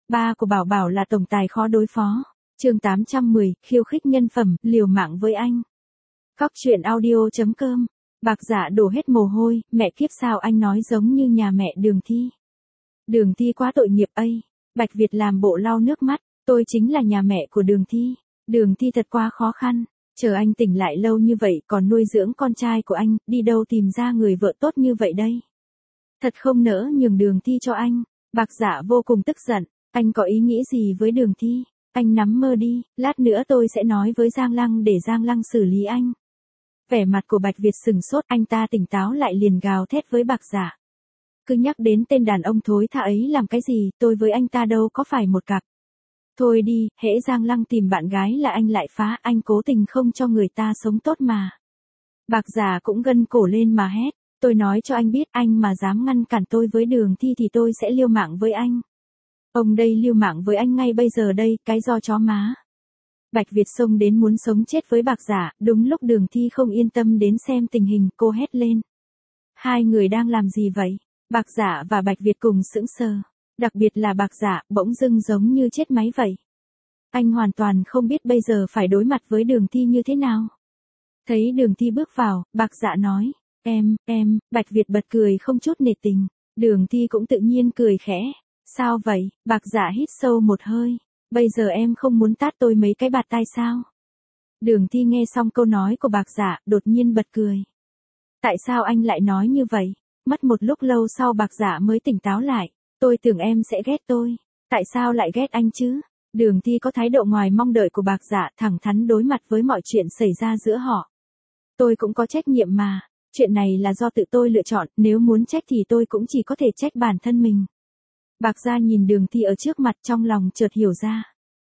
Ba của Bảo Bảo là tổng tài khó đối phó. Chương 810, khiêu khích nhân phẩm, liều mạng với anh. Cóc truyện audio.com. Bạc Dạ đổ hết mồ hôi, mẹ kiếp sao anh nói giống như nhà mẹ Đường Thi. Đường Thi quá tội nghiệp ấy. Bạch Việt làm bộ lau nước mắt, tôi chính là nhà mẹ của Đường Thi. Đường Thi thật quá khó khăn, chờ anh tỉnh lại lâu như vậy còn nuôi dưỡng con trai của anh, đi đâu tìm ra người vợ tốt như vậy đây. Thật không nỡ nhường Đường Thi cho anh. Bạc Dạ vô cùng tức giận, anh có ý nghĩ gì với Đường Thi? Anh nắm mơ đi, lát nữa tôi sẽ nói với Giang Lăng để Giang Lăng xử lý anh. Vẻ mặt của Bạch Việt sừng sốt, anh ta tỉnh táo lại liền gào thét với Bạc Dạ. Cứ nhắc đến tên đàn ông thối tha ấy làm cái gì, tôi với anh ta đâu có phải một cặp. Thôi đi, hễ Giang Lăng tìm bạn gái là anh lại phá, anh cố tình không cho người ta sống tốt mà. Bạc Dạ cũng gân cổ lên mà hét, tôi nói cho anh biết, anh mà dám ngăn cản tôi với Đường Thi thì tôi sẽ liều mạng với anh. Ông đây liều mạng với anh ngay bây giờ đây, cái do chó má. Bạch Việt xông đến muốn sống chết với Bạc Dạ, đúng lúc Đường Thi không yên tâm đến xem tình hình, cô hét lên. Hai người đang làm gì vậy? Bạc Dạ và Bạch Việt cùng sững sờ. Đặc biệt là Bạc Dạ, bỗng dưng giống như chết máy vậy. Anh hoàn toàn không biết bây giờ phải đối mặt với Đường Thi như thế nào. Thấy Đường Thi bước vào, Bạc Dạ nói, em, Bạch Việt bật cười không chút nể tình. Đường Thi cũng tự nhiên cười khẽ. Sao vậy? Bạc Dạ hít sâu một hơi. Bây giờ em không muốn tát tôi mấy cái bạt tai sao? Đường Thi nghe xong câu nói của Bạc Dạ, đột nhiên bật cười. Tại sao anh lại nói như vậy? Mất một lúc lâu sau Bạc Dạ mới tỉnh táo lại. Tôi tưởng em sẽ ghét tôi. Tại sao lại ghét anh chứ? Đường Thi có thái độ ngoài mong đợi của Bạc Dạ, thẳng thắn đối mặt với mọi chuyện xảy ra giữa họ. Tôi cũng có trách nhiệm mà. Chuyện này là do tự tôi lựa chọn, nếu muốn trách thì tôi cũng chỉ có thể trách bản thân mình. Bạc Dạ nhìn Đường Thi ở trước mặt, trong lòng chợt hiểu ra.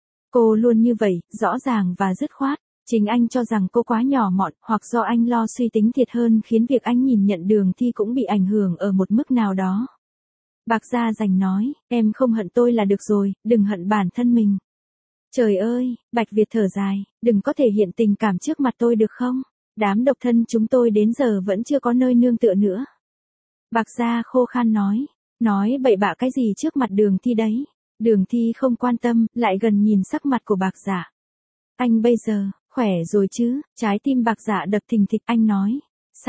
Cô luôn như vậy, rõ ràng và dứt khoát. Chính anh cho rằng cô quá nhỏ mọn, hoặc do anh lo suy tính thiệt hơn khiến việc anh nhìn nhận Đường Thi cũng bị ảnh hưởng ở một mức nào đó. Bạc Dạ giành nói, em không hận tôi là được rồi, đừng hận bản thân mình. Trời ơi, Bạch Việt thở dài, đừng có thể hiện tình cảm trước mặt tôi được không? Đám độc thân chúng tôi đến giờ vẫn chưa có nơi nương tựa nữa. Bạc Dạ khô khan nói bậy bạ cái gì trước mặt Đường Thi đấy. Đường Thi không quan tâm, lại gần nhìn sắc mặt của Bạc Dạ. Anh bây giờ, khỏe rồi chứ? Trái tim Bạc Dạ đập thình thịch, anh nói.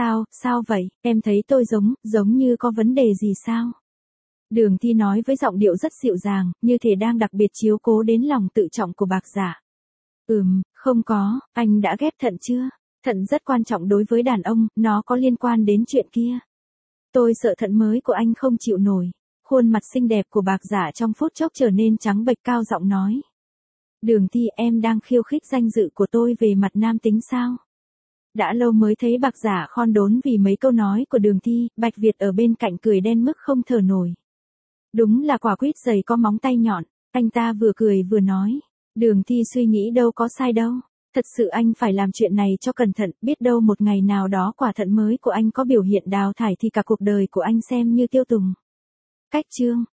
Sao vậy, em thấy tôi giống như có vấn đề gì sao? Đường Thi nói với giọng điệu rất dịu dàng, như thể đang đặc biệt chiếu cố đến lòng tự trọng của Bạc Dạ. Không có, anh đã ghép thận chưa? Thận rất quan trọng đối với đàn ông, nó có liên quan đến chuyện kia. Tôi sợ thận mới của anh không chịu nổi. Khuôn mặt xinh đẹp của Bạc Dạ trong phút chốc trở nên trắng bệch, cao giọng nói. Đường Thi, em đang khiêu khích danh dự của tôi về mặt nam tính sao? Đã lâu mới thấy Bạc Dạ khon đốn vì mấy câu nói của Đường Thi, Bạch Việt ở bên cạnh cười đen mức không thở nổi. Đúng là quả quýt dày có móng tay nhọn, anh ta vừa cười vừa nói. Đường Thi suy nghĩ đâu có sai đâu. Thật sự anh phải làm chuyện này cho cẩn thận, biết đâu một ngày nào đó quả thận mới của anh có biểu hiện đào thải thì cả cuộc đời của anh xem như tiêu tùng. Cách chương